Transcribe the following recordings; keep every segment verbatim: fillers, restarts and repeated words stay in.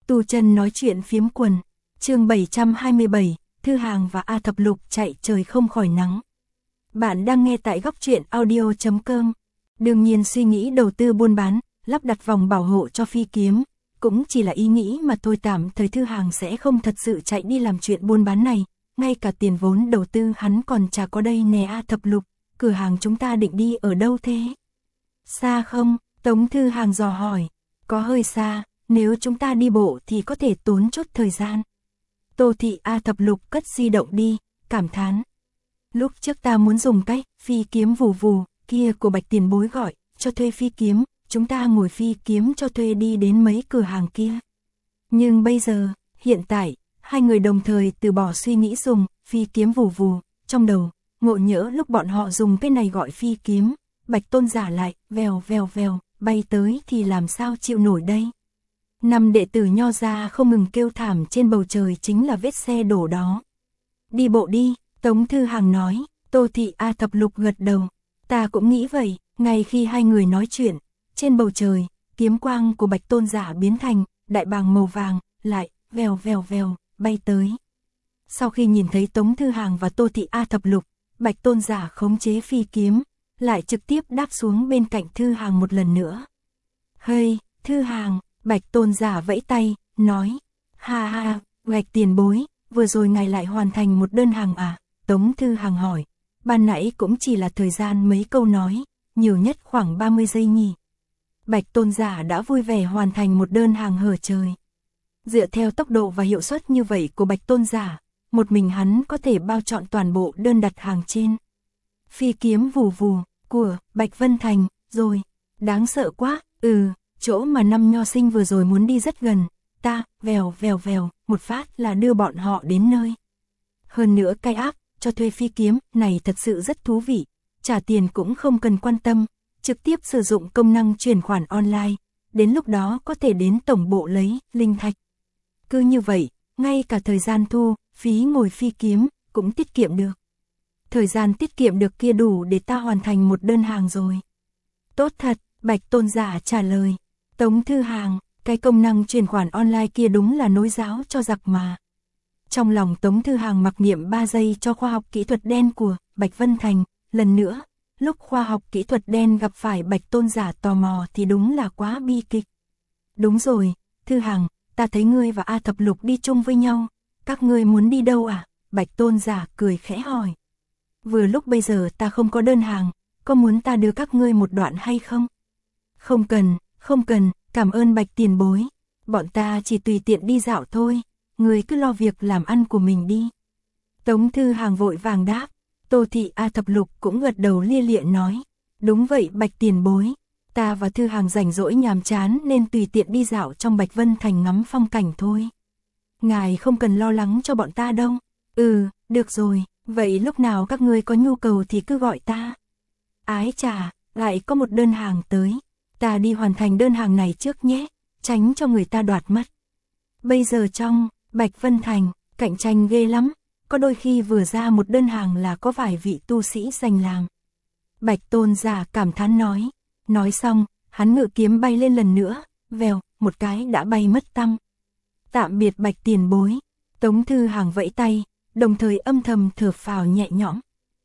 Tu chân nói chuyện phiếm quần, chương bảy trăm hai mươi bảy, Thư Hàng và A Thập Lục chạy trời không khỏi nắng. Bạn đang nghe tại góc truyện audio chấm com. Đương nhiên suy nghĩ đầu tư buôn bán, lắp đặt vòng bảo hộ cho phi kiếm, cũng chỉ là ý nghĩ mà thôi, tạm thời Thư Hàng sẽ không thật sự chạy đi làm chuyện buôn bán này, ngay cả tiền vốn đầu tư hắn còn chả có đây nè. A Thập Lục, cửa hàng chúng ta định đi ở đâu thế? Xa không? Tống Thư Hàng dò hỏi. Có hơi xa, nếu chúng ta đi bộ thì có thể tốn chút thời gian. Tô Thị. A Thập Lục cất di động đi, cảm thán. Lúc trước ta muốn dùng cái phi kiếm vù vù kia của Bạch tiền bối gọi cho thuê phi kiếm, chúng ta ngồi phi kiếm cho thuê đi đến mấy cửa hàng kia. Nhưng bây giờ, hiện tại, hai người đồng thời từ bỏ suy nghĩ dùng phi kiếm vù vù, trong đầu, ngộ nhỡ lúc bọn họ dùng cái này gọi phi kiếm, Bạch Tôn giả lại vèo vèo vèo bay tới thì làm sao chịu nổi đây. Năm đệ tử Nho gia không ngừng kêu thảm, trên bầu trời chính là vết xe đổ đó. Đi bộ đi, Tống Thư Hàng nói. Tô Thị. A Thập Lục gật đầu. Ta cũng nghĩ vậy. Ngay khi hai người nói chuyện, trên bầu trời, kiếm quang của Bạch Tôn giả biến thành đại bàng màu vàng, lại vèo vèo vèo bay tới. Sau khi nhìn thấy Tống Thư Hàng và Tô Thị. A Thập Lục, Bạch Tôn giả khống chế phi kiếm, lại trực tiếp đáp xuống bên cạnh Thư Hàng một lần nữa. Hey, Thư Hàng, Bạch Tôn giả vẫy tay, nói. Ha ha, Bạch tiền bối, vừa rồi ngài lại hoàn thành một đơn hàng à? Tống Thư Hàng hỏi. Ban nãy cũng chỉ là thời gian mấy câu nói, nhiều nhất khoảng ba mươi giây nhỉ. Bạch Tôn giả đã vui vẻ hoàn thành một đơn hàng hở trời. Dựa theo tốc độ và hiệu suất như vậy của Bạch Tôn giả, một mình hắn có thể bao trọn toàn bộ đơn đặt hàng trên phi kiếm vù vù của Bạch Vân Thành, rồi. Đáng sợ quá. Ừ, chỗ mà năm nho sinh vừa rồi muốn đi rất gần, ta vèo vèo vèo một phát là đưa bọn họ đến nơi. Hơn nữa cái app cho thuê phi kiếm này thật sự rất thú vị, trả tiền cũng không cần quan tâm, trực tiếp sử dụng công năng chuyển khoản online, đến lúc đó có thể đến tổng bộ lấy linh thạch. Cứ như vậy, ngay cả thời gian thu phí ngồi phi kiếm cũng tiết kiệm được. Thời gian tiết kiệm được kia đủ để ta hoàn thành một đơn hàng rồi. Tốt thật, Bạch Tôn giả trả lời. Tống Thư Hàng, cái công năng chuyển khoản online kia đúng là nối giáo cho giặc mà. Trong lòng Tống Thư Hàng mặc niệm ba giây cho khoa học kỹ thuật đen của Bạch Vân Thành. Lần nữa, lúc khoa học kỹ thuật đen gặp phải Bạch Tôn giả tò mò thì đúng là quá bi kịch. Đúng rồi, Thư Hàng, ta thấy ngươi và A Thập Lục đi chung với nhau. Các ngươi muốn đi đâu à? Bạch Tôn giả cười khẽ hỏi. Vừa lúc bây giờ ta không có đơn hàng, có muốn ta đưa các ngươi một đoạn hay không? Không cần, không cần, cảm ơn Bạch tiền bối. Bọn ta chỉ tùy tiện đi dạo thôi, ngươi cứ lo việc làm ăn của mình đi. Tống Thư Hàng vội vàng đáp. Tô Thị. A Thập Lục cũng gật đầu lia lịa nói. Đúng vậy Bạch tiền bối, ta và Thư Hàng rảnh rỗi nhàm chán nên tùy tiện đi dạo trong Bạch Vân Thành ngắm phong cảnh thôi. Ngài không cần lo lắng cho bọn ta đâu. Ừ, được rồi, vậy lúc nào các ngươi có nhu cầu thì cứ gọi ta. Ái chà, lại có một đơn hàng tới. Ta đi hoàn thành đơn hàng này trước nhé, tránh cho người ta đoạt mất. Bây giờ trong Bạch Vân Thành, cạnh tranh ghê lắm, có đôi khi vừa ra một đơn hàng là có vài vị tu sĩ giành làm. Bạch Tôn giả cảm thán nói. Nói xong, hắn ngự kiếm bay lên lần nữa, vèo, một cái đã bay mất tăm. Tạm biệt Bạch tiền bối. Tống Thư Hàng vẫy tay, đồng thời âm thầm thở phào nhẹ nhõm.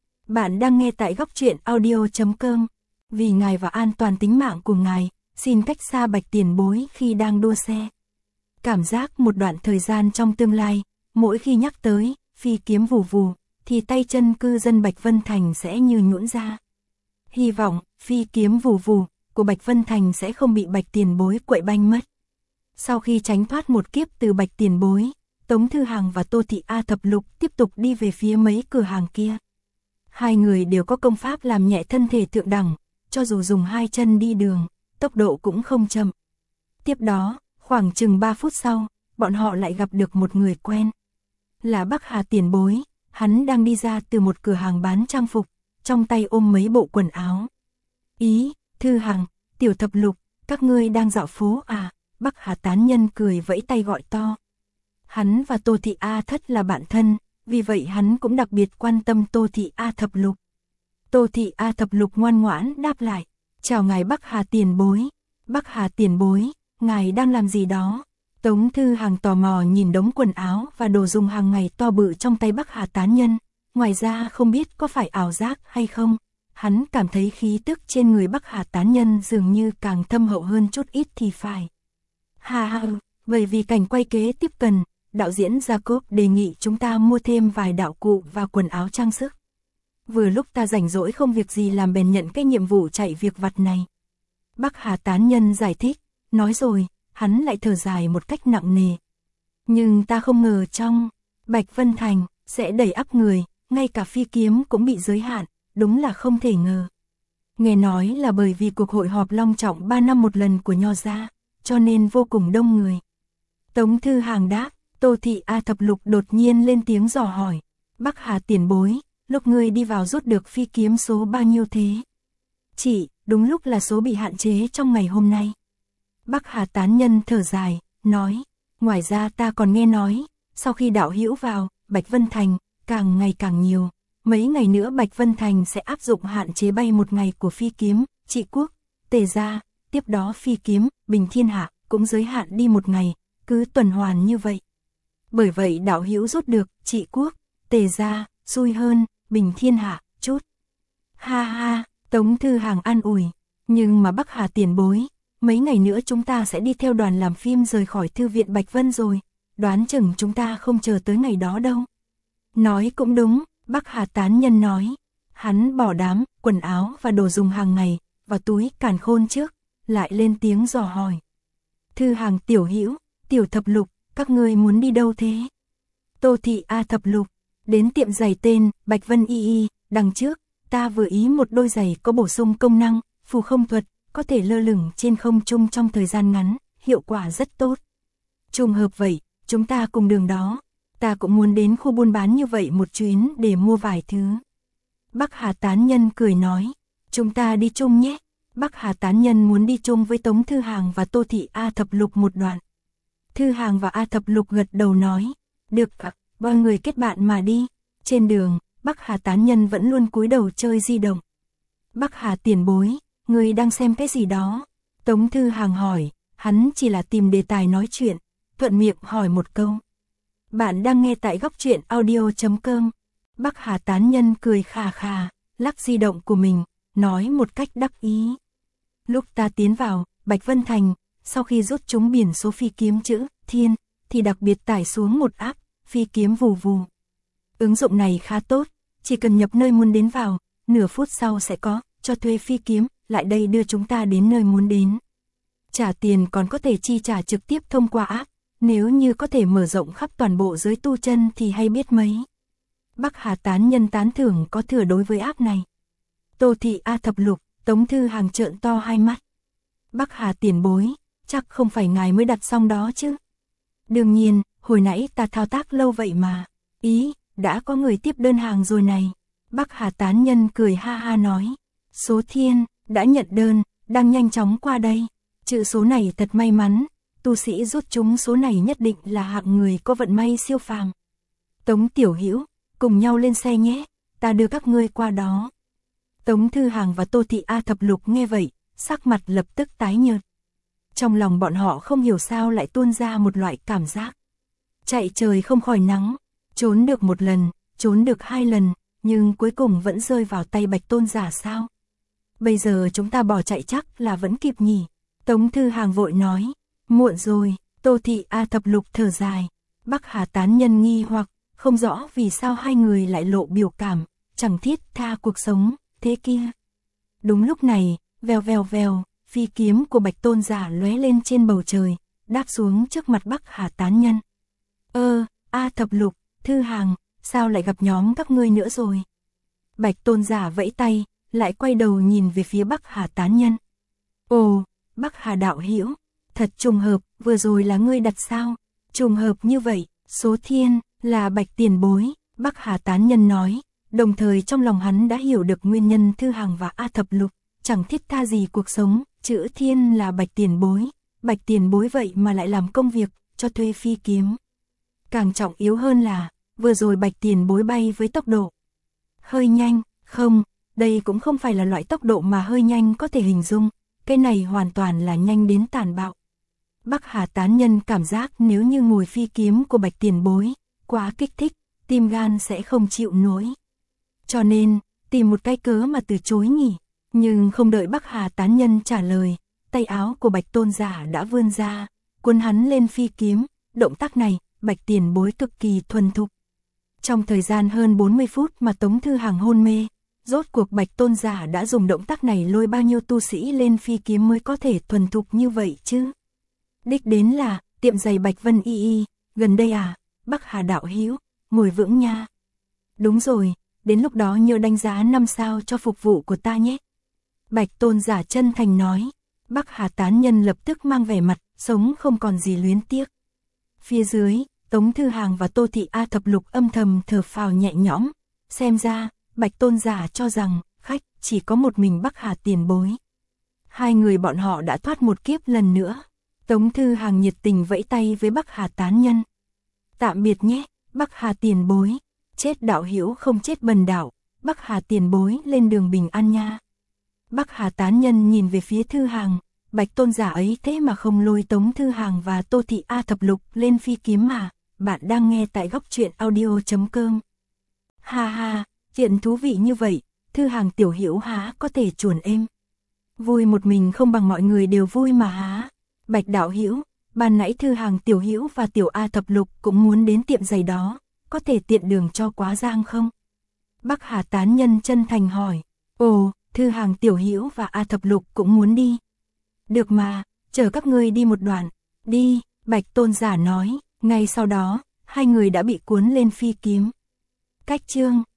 Bạn đang nghe tại góc truyện audio chấm com. Vì ngài và an toàn tính mạng của ngài, xin cách xa Bạch tiền bối khi đang đua xe. Cảm giác một đoạn thời gian trong tương lai, mỗi khi nhắc tới phi kiếm vù vù, thì tay chân cư dân Bạch Vân Thành sẽ như nhũn ra. Hy vọng phi kiếm vù vù của Bạch Vân Thành sẽ không bị Bạch tiền bối quậy banh mất. Sau khi tránh thoát một kiếp từ Bạch tiền bối, Tống Thư Hàng và Tô Thị. A Thập Lục tiếp tục đi về phía mấy cửa hàng kia. Hai người đều có công pháp làm nhẹ thân thể thượng đẳng, cho dù dùng hai chân đi đường, tốc độ cũng không chậm. Tiếp đó, khoảng chừng ba phút sau, bọn họ lại gặp được một người quen. Là Bắc Hà tiền bối, hắn đang đi ra từ một cửa hàng bán trang phục, trong tay ôm mấy bộ quần áo. Ý, Thư Hàng, Tiểu Thập Lục, các ngươi đang dạo phố à? Bắc Hà tán nhân cười vẫy tay gọi to. Hắn và Tô Thị. A Thất là bạn thân, vì vậy hắn cũng đặc biệt quan tâm Tô Thị. A Thập Lục. Tô Thị. A Thập Lục ngoan ngoãn đáp lại. Chào ngài Bắc Hà tiền bối. Bắc Hà tiền bối, ngài đang làm gì đó? Tống Thư Hàng tò mò nhìn đống quần áo và đồ dùng hàng ngày to bự trong tay Bắc Hà tán nhân, ngoài ra không biết có phải ảo giác hay không, hắn cảm thấy khí tức trên người Bắc Hà tán nhân dường như càng thâm hậu hơn chút ít thì phải. Hà hà, bởi vì cảnh quay kế tiếp cần, đạo diễn Jacob đề nghị chúng ta mua thêm vài đạo cụ và quần áo trang sức. Vừa lúc ta rảnh rỗi không việc gì làm bèn nhận cái nhiệm vụ chạy việc vặt này. Bắc Hà tán nhân giải thích, nói rồi, hắn lại thở dài một cách nặng nề. Nhưng ta không ngờ trong Bạch Vân Thành sẽ đầy ắp người, ngay cả phi kiếm cũng bị giới hạn, đúng là không thể ngờ. Nghe nói là bởi vì cuộc hội họp long trọng ba năm một lần của Nho gia, cho nên vô cùng đông người. Tống Thư Hàng đáp, Tô Thị A Thập Lục đột nhiên lên tiếng dò hỏi, Bắc Hà tiền bối, lúc ngươi đi vào rút được phi kiếm số bao nhiêu thế? Chỉ, đúng lúc là số bị hạn chế trong ngày hôm nay. Bắc Hà tán nhân thở dài, nói, ngoài ra ta còn nghe nói, sau khi đạo hữu vào, Bạch Vân Thành, càng ngày càng nhiều, mấy ngày nữa Bạch Vân Thành sẽ áp dụng hạn chế bay một ngày của phi kiếm, Trị Quốc, Tề gia, tiếp đó phi kiếm, Bình Thiên Hạ, cũng giới hạn đi một ngày, cứ tuần hoàn như vậy. Bởi vậy đạo hữu rút được, Trị Quốc, Tề gia, xui hơn, Bình Thiên Hạ, chút. Ha ha, Tống Thư Hàng an ủi, nhưng mà Bắc Hà tiền bối, mấy ngày nữa chúng ta sẽ đi theo đoàn làm phim rời khỏi thư viện Bạch Vân rồi, đoán chừng chúng ta không chờ tới ngày đó đâu. Nói cũng đúng, Bắc Hà tán nhân nói, hắn bỏ đám, quần áo và đồ dùng hàng ngày, vào túi càn khôn trước, lại lên tiếng dò hỏi. Thư Hàng tiểu hữu, Tiểu Thập Lục, các ngươi muốn đi đâu thế? Tô Thị A Thập Lục, đến tiệm giày tên Bạch Vân Y Y, đằng trước, ta vừa ý một đôi giày có bổ sung công năng, phù không thuật, có thể lơ lửng trên không trung trong thời gian ngắn, hiệu quả rất tốt. Trùng hợp vậy, chúng ta cùng đường đó, ta cũng muốn đến khu buôn bán như vậy một chuyến để mua vài thứ. Bắc Hà tán nhân cười nói, chúng ta đi chung nhé. Bắc Hà tán nhân muốn đi chung với Tống Thư Hàng và Tô Thị A Thập Lục một đoạn. Thư Hàng và A Thập Lục gật đầu nói, được ạ, ba người kết bạn mà đi. Trên đường, Bắc Hà tán nhân vẫn luôn cúi đầu chơi di động. Bắc Hà tiền bối, người đang xem cái gì đó? Tống Thư Hàng hỏi, hắn chỉ là tìm đề tài nói chuyện, thuận miệng hỏi một câu. Bạn đang nghe tại góc truyện audio chấm com. Bắc Hà tán nhân cười khà khà, lắc di động của mình, nói một cách đắc ý. Lúc ta tiến vào Bạch Vân Thành, sau khi rút trúng biển số phi kiếm chữ Thiên, thì đặc biệt tải xuống một app, phi kiếm vù vù. Ứng dụng này khá tốt, chỉ cần nhập nơi muốn đến vào, nửa phút sau sẽ có cho thuê phi kiếm, lại đây đưa chúng ta đến nơi muốn đến. Trả tiền còn có thể chi trả trực tiếp thông qua app, nếu như có thể mở rộng khắp toàn bộ giới tu chân thì hay biết mấy. Bắc Hà tán nhân tán thưởng có thừa đối với app này. Tô Thị A Thập Lục, Tống Thư Hàng trợn to hai mắt. Bắc Hà tiền bối, chắc không phải ngài mới đặt xong đó chứ? Đương nhiên, hồi nãy ta thao tác lâu vậy mà. Ý, đã có người tiếp đơn hàng rồi này. Bắc Hà tán nhân cười ha ha nói. Số Thiên, đã nhận đơn, đang nhanh chóng qua đây. Chữ số này thật may mắn, tu sĩ rút trúng số này nhất định là hạng người có vận may siêu phàm. Tống tiểu hữu, cùng nhau lên xe nhé, ta đưa các ngươi qua đó. Tống Thư Hàng và Tô Thị A Thập Lục nghe vậy, sắc mặt lập tức tái nhợt. Trong lòng bọn họ không hiểu sao lại tuôn ra một loại cảm giác. Chạy trời không khỏi nắng, trốn được một lần, trốn được hai lần, nhưng cuối cùng vẫn rơi vào tay Bạch Tôn giả sao? Bây giờ chúng ta bỏ chạy chắc là vẫn kịp nhỉ? Tống Thư Hàng vội nói, muộn rồi. Tô Thị A Thập Lục thở dài. Bắc Hà tán nhân nghi hoặc, không rõ vì sao hai người lại lộ biểu cảm, chẳng thiết tha cuộc sống, thế kia. Đúng lúc này, vèo vèo vèo, phi kiếm của Bạch Tôn giả lóe lên trên bầu trời, đáp xuống trước mặt Bắc Hà tán nhân. Ơ, A Thập Lục, Thư Hàng, sao lại gặp nhóm các ngươi nữa rồi? Bạch Tôn giả vẫy tay, lại quay đầu nhìn về phía Bắc Hà tán nhân. Ồ, Bắc Hà đạo hữu, thật trùng hợp, vừa rồi là ngươi đặt sao? Trùng hợp như vậy, số Thiên, là Bạch tiền bối, Bắc Hà tán nhân nói, đồng thời trong lòng hắn đã hiểu được nguyên nhân Thư Hàng và A Thập Lục, chẳng thiết tha gì cuộc sống, chữ Thiên là Bạch tiền bối, Bạch tiền bối vậy mà lại làm công việc, cho thuê phi kiếm. Càng trọng yếu hơn là, vừa rồi Bạch tiền bối bay với tốc độ hơi nhanh, không, đây cũng không phải là loại tốc độ mà hơi nhanh có thể hình dung, cái này hoàn toàn là nhanh đến tàn bạo. Bắc Hà tán nhân cảm giác nếu như ngồi phi kiếm của Bạch tiền bối, quá kích thích, tim gan sẽ không chịu nổi. Cho nên, tìm một cái cớ mà từ chối nhỉ. Nhưng không đợi Bắc Hà tán nhân trả lời, tay áo của Bạch tôn giả đã vươn ra, cuốn hắn lên phi kiếm. Động tác này, Bạch tiền bối cực kỳ thuần thục. Trong thời gian hơn bốn mươi phút mà Tống Thư Hàng hôn mê, rốt cuộc Bạch tôn giả đã dùng động tác này lôi bao nhiêu tu sĩ lên phi kiếm mới có thể thuần thục như vậy chứ. Đích đến là, tiệm giày Bạch Vân Y Y, gần đây à, Bắc Hà đạo hữu, ngồi vững nha. Đúng rồi, đến lúc đó nhớ đánh giá năm sao cho phục vụ của ta nhé. Bạch tôn giả chân thành nói. Bắc Hà tán nhân lập tức mang vẻ mặt, sống không còn gì luyến tiếc. Phía dưới, Tống Thư Hàng và Tô Thị A Thập Lục âm thầm thở phào nhẹ nhõm. Xem ra, Bạch tôn giả cho rằng, khách chỉ có một mình Bắc Hà tiền bối. Hai người bọn họ đã thoát một kiếp lần nữa. Tống Thư Hàng nhiệt tình vẫy tay với Bắc Hà tán nhân. Tạm biệt nhé, Bắc Hà tiền bối. Chết đạo hữu không chết bần đạo, Bắc Hà tiền bối lên đường bình an nha. Bắc Hà tán nhân nhìn về phía Thư Hàng, Bạch tôn giả ấy thế mà không lôi Tống Thư Hàng và Tô Thị A Thập Lục lên phi kiếm mà. Bạn đang nghe tại góc truyện audio chấm com. Ha ha, chuyện thú vị như vậy, Thư Hàng tiểu hữu há có thể chuồn êm. Vui một mình không bằng mọi người đều vui mà há. Bạch đạo hữu, ban nãy Thư Hàng tiểu hữu và tiểu A Thập Lục cũng muốn đến tiệm giày đó, có thể tiện đường cho quá giang không? Bắc Hà tán nhân chân thành hỏi. Ồ, Thư Hàng tiểu hữu và A Thập Lục cũng muốn đi. Được mà, chờ các ngươi đi một đoạn. Đi, Bạch tôn giả nói. Ngay sau đó, hai người đã bị cuốn lên phi kiếm. Cách chương